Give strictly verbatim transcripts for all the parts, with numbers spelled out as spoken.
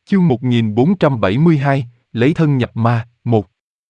Chương một nghìn bốn trăm bảy mươi hai, lấy thân nhập ma, một.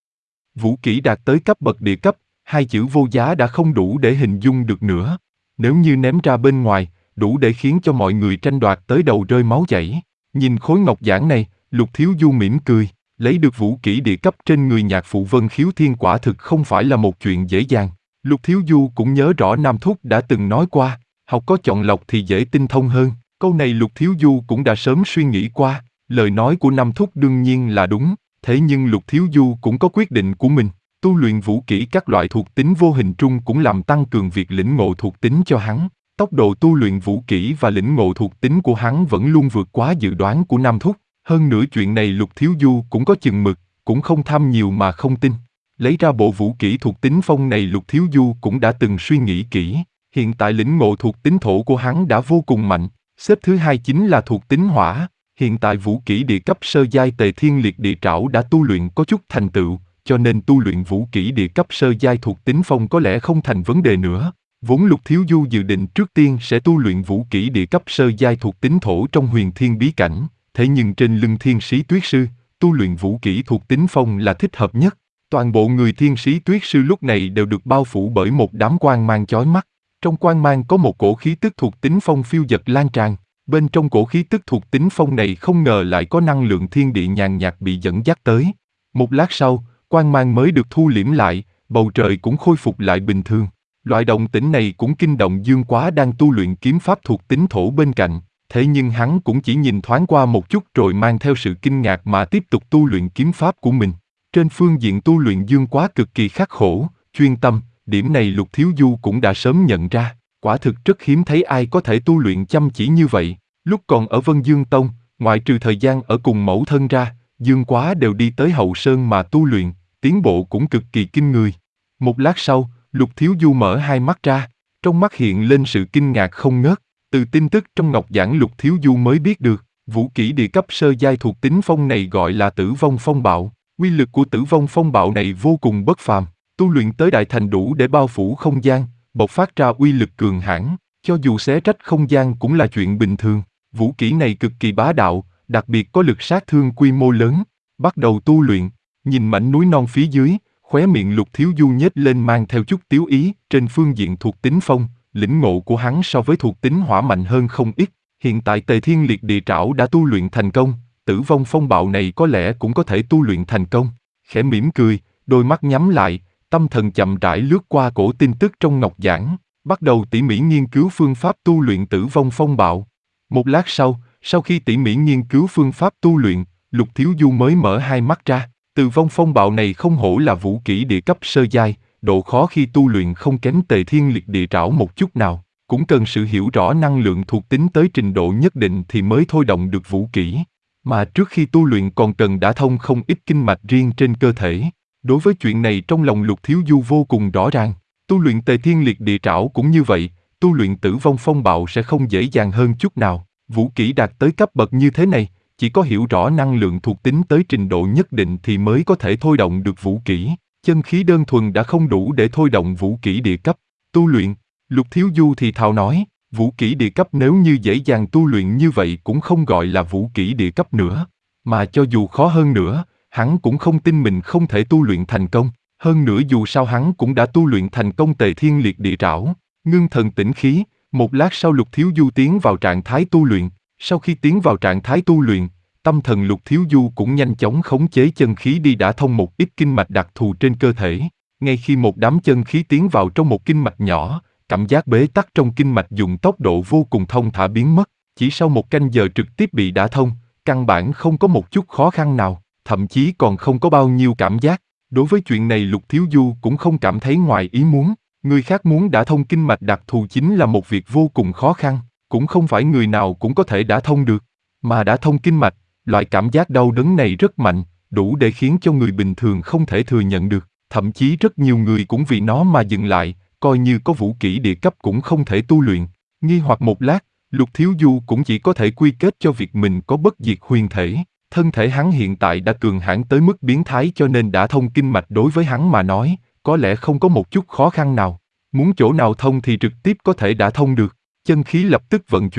Vũ kỹ đạt tới cấp bậc địa cấp, hai chữ vô giá đã không đủ để hình dung được nữa. Nếu như ném ra bên ngoài, đủ để khiến cho mọi người tranh đoạt tới đầu rơi máu chảy. Nhìn khối ngọc giản này, Lục Thiếu Du mỉm cười, lấy được vũ kỹ địa cấp trên người nhạc phụ Vân Khiếu Thiên quả thực không phải là một chuyện dễ dàng. Lục Thiếu Du cũng nhớ rõ Nam Thúc đã từng nói qua, học có chọn lọc thì dễ tinh thông hơn. Câu này Lục Thiếu Du cũng đã sớm suy nghĩ qua. Lời nói của Nam Thúc đương nhiên là đúng, thế nhưng Lục Thiếu Du cũng có quyết định của mình. Tu luyện vũ kỹ các loại thuộc tính vô hình trung cũng làm tăng cường việc lĩnh ngộ thuộc tính cho hắn. Tốc độ tu luyện vũ kỹ và lĩnh ngộ thuộc tính của hắn vẫn luôn vượt quá dự đoán của Nam Thúc. Hơn nữa chuyện này Lục Thiếu Du cũng có chừng mực, cũng không tham nhiều mà không tin. Lấy ra bộ vũ kỹ thuộc tính phong này Lục Thiếu Du cũng đã từng suy nghĩ kỹ. Hiện tại lĩnh ngộ thuộc tính thổ của hắn đã vô cùng mạnh, xếp thứ hai chính là thuộc tính hỏa. Hiện tại vũ kỹ địa cấp sơ giai Tề Thiên Liệt Địa Trảo đã tu luyện có chút thành tựu, cho nên tu luyện vũ kỹ địa cấp sơ giai thuộc tính phong có lẽ không thành vấn đề nữa. Vốn Lục Thiếu Du dự định trước tiên sẽ tu luyện vũ kỹ địa cấp sơ giai thuộc tính thổ trong Huyền Thiên bí cảnh, thế nhưng trên lưng Thiên Sĩ Tuyết Sư, tu luyện vũ kỹ thuộc tính phong là thích hợp nhất. Toàn bộ người Thiên Sĩ Tuyết Sư lúc này đều được bao phủ bởi một đám quang mang chói mắt. Trong quang mang có một cổ khí tức thuộc tính phong phiêu dật lan tràn. Bên trong cổ khí tức thuộc tính phong này không ngờ lại có năng lượng thiên địa nhàn nhạt bị dẫn dắt tới. Một lát sau, quang mang mới được thu liễm lại, bầu trời cũng khôi phục lại bình thường. Loại động tĩnh này cũng kinh động Dương Quá đang tu luyện kiếm pháp thuộc tính thổ bên cạnh, thế nhưng hắn cũng chỉ nhìn thoáng qua một chút rồi mang theo sự kinh ngạc mà tiếp tục tu luyện kiếm pháp của mình. Trên phương diện tu luyện Dương Quá cực kỳ khắc khổ, chuyên tâm, điểm này Lục Thiếu Du cũng đã sớm nhận ra, quả thực rất hiếm thấy ai có thể tu luyện chăm chỉ như vậy. Lúc còn ở Vân Dương Tông, ngoại trừ thời gian ở cùng mẫu thân ra, Dương Quá đều đi tới Hậu Sơn mà tu luyện, tiến bộ cũng cực kỳ kinh người. Một lát sau, Lục Thiếu Du mở hai mắt ra, trong mắt hiện lên sự kinh ngạc không ngớt. Từ tin tức trong ngọc giản Lục Thiếu Du mới biết được, vũ kỹ địa cấp sơ giai thuộc tính phong này gọi là Tử Vong Phong Bạo. Uy lực của Tử Vong Phong Bạo này vô cùng bất phàm, tu luyện tới đại thành đủ để bao phủ không gian, bộc phát ra uy lực cường hãn, cho dù xé rách không gian cũng là chuyện bình thường. Vũ kỹ này cực kỳ bá đạo, đặc biệt có lực sát thương quy mô lớn. Bắt đầu tu luyện, nhìn mảnh núi non phía dưới, khóe miệng Lục Thiếu Du nhếch lên mang theo chút tiếu ý. Trên phương diện thuộc tính phong, lĩnh ngộ của hắn so với thuộc tính hỏa mạnh hơn không ít. Hiện tại Tề Thiên Liệt Địa Trảo đã tu luyện thành công, Tử Vong Phong Bạo này có lẽ cũng có thể tu luyện thành công. Khẽ mỉm cười, đôi mắt nhắm lại, tâm thần chậm rãi lướt qua cổ tin tức trong ngọc giản, bắt đầu tỉ mỉ nghiên cứu phương pháp tu luyện Tử Vong Phong Bạo. Một lát sau, sau khi tỉ mỉ nghiên cứu phương pháp tu luyện, Lục Thiếu Du mới mở hai mắt ra. Tử Vong Phong Bạo này không hổ là vũ kỹ địa cấp sơ giai, độ khó khi tu luyện không kém Tề Thiên Liệt Địa Trảo một chút nào, cũng cần sự hiểu rõ năng lượng thuộc tính tới trình độ nhất định thì mới thôi động được vũ kỹ. Mà trước khi tu luyện còn cần đả thông không ít kinh mạch riêng trên cơ thể. Đối với chuyện này trong lòng Lục Thiếu Du vô cùng rõ ràng. Tu luyện Tề Thiên Liệt Địa Trảo cũng như vậy, tu luyện Tử Vong Phong Bạo sẽ không dễ dàng hơn chút nào. Vũ kỹ đạt tới cấp bậc như thế này, chỉ có hiểu rõ năng lượng thuộc tính tới trình độ nhất định thì mới có thể thôi động được vũ kỹ. Chân khí đơn thuần đã không đủ để thôi động vũ kỹ địa cấp. Tu luyện, Lục Thiếu Du thì thào nói, vũ kỹ địa cấp nếu như dễ dàng tu luyện như vậy cũng không gọi là vũ kỹ địa cấp nữa. Mà cho dù khó hơn nữa, hắn cũng không tin mình không thể tu luyện thành công. Hơn nữa dù sao hắn cũng đã tu luyện thành công Tề Thiên Liệt Địa Trảo. Ngưng thần tĩnh khí, một lát sau Lục Thiếu Du tiến vào trạng thái tu luyện. Sau khi tiến vào trạng thái tu luyện, tâm thần Lục Thiếu Du cũng nhanh chóng khống chế chân khí đi đả thông một ít kinh mạch đặc thù trên cơ thể. Ngay khi một đám chân khí tiến vào trong một kinh mạch nhỏ, cảm giác bế tắc trong kinh mạch dùng tốc độ vô cùng thông thả biến mất. Chỉ sau một canh giờ trực tiếp bị đả thông, căn bản không có một chút khó khăn nào, thậm chí còn không có bao nhiêu cảm giác. Đối với chuyện này Lục Thiếu Du cũng không cảm thấy ngoài ý muốn. Người khác muốn đả thông kinh mạch đặc thù chính là một việc vô cùng khó khăn, cũng không phải người nào cũng có thể đả thông được. Mà đả thông kinh mạch, loại cảm giác đau đớn này rất mạnh, đủ để khiến cho người bình thường không thể thừa nhận được. Thậm chí rất nhiều người cũng vì nó mà dừng lại, coi như có vũ kỹ địa cấp cũng không thể tu luyện. Nghi hoặc một lát, Lục Thiếu Du cũng chỉ có thể quy kết cho việc mình có bất diệt huyền thể. Thân thể hắn hiện tại đã cường hãn tới mức biến thái cho nên đả thông kinh mạch đối với hắn mà nói, có lẽ không có một chút khó khăn nào. Muốn chỗ nào thông thì trực tiếp có thể đả thông được. Chân khí lập tức vận chuyển,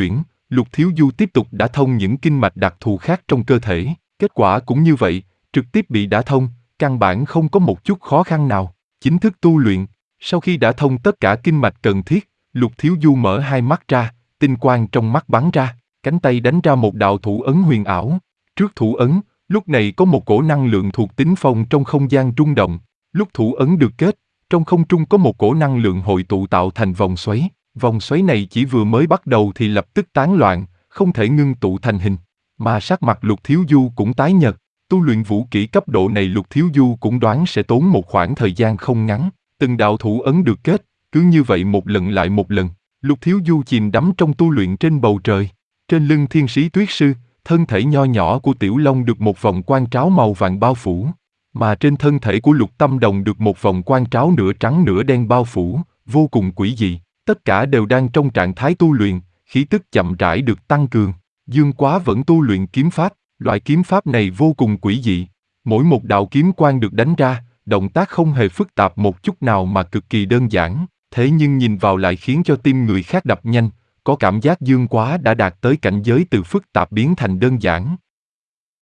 Lục Thiếu Du tiếp tục đả thông những kinh mạch đặc thù khác trong cơ thể. Kết quả cũng như vậy, trực tiếp bị đả thông, căn bản không có một chút khó khăn nào. Chính thức tu luyện, sau khi đả thông tất cả kinh mạch cần thiết, Lục Thiếu Du mở hai mắt ra, tinh quang trong mắt bắn ra, cánh tay đánh ra một đạo thủ ấn huyền ảo. Trước thủ ấn, lúc này có một cổ năng lượng thuộc tính phong trong không gian rung động. Lúc thủ ấn được kết, trong không trung có một cổ năng lượng hội tụ tạo thành vòng xoáy. Vòng xoáy này chỉ vừa mới bắt đầu thì lập tức tán loạn, không thể ngưng tụ thành hình. Mà sắc mặt Lục Thiếu Du cũng tái nhợt. Tu luyện vũ kỹ cấp độ này Lục Thiếu Du cũng đoán sẽ tốn một khoảng thời gian không ngắn. Từng đạo thủ ấn được kết, cứ như vậy một lần lại một lần. Lục Thiếu Du chìm đắm trong tu luyện trên bầu trời. Trên lưng Thiên Sĩ Tuyết Sư, thân thể nho nhỏ của Tiểu Long được một vòng quang tráo màu vàng bao phủ. Mà trên thân thể của Lục Tâm Đồng được một vòng quang tráo nửa trắng nửa đen bao phủ, vô cùng quỷ dị. Tất cả đều đang trong trạng thái tu luyện, khí tức chậm rãi được tăng cường. Dương Quá vẫn tu luyện kiếm pháp, loại kiếm pháp này vô cùng quỷ dị. Mỗi một đạo kiếm quang được đánh ra, động tác không hề phức tạp một chút nào mà cực kỳ đơn giản, thế nhưng nhìn vào lại khiến cho tim người khác đập nhanh, có cảm giác Dương Quá đã đạt tới cảnh giới từ phức tạp biến thành đơn giản.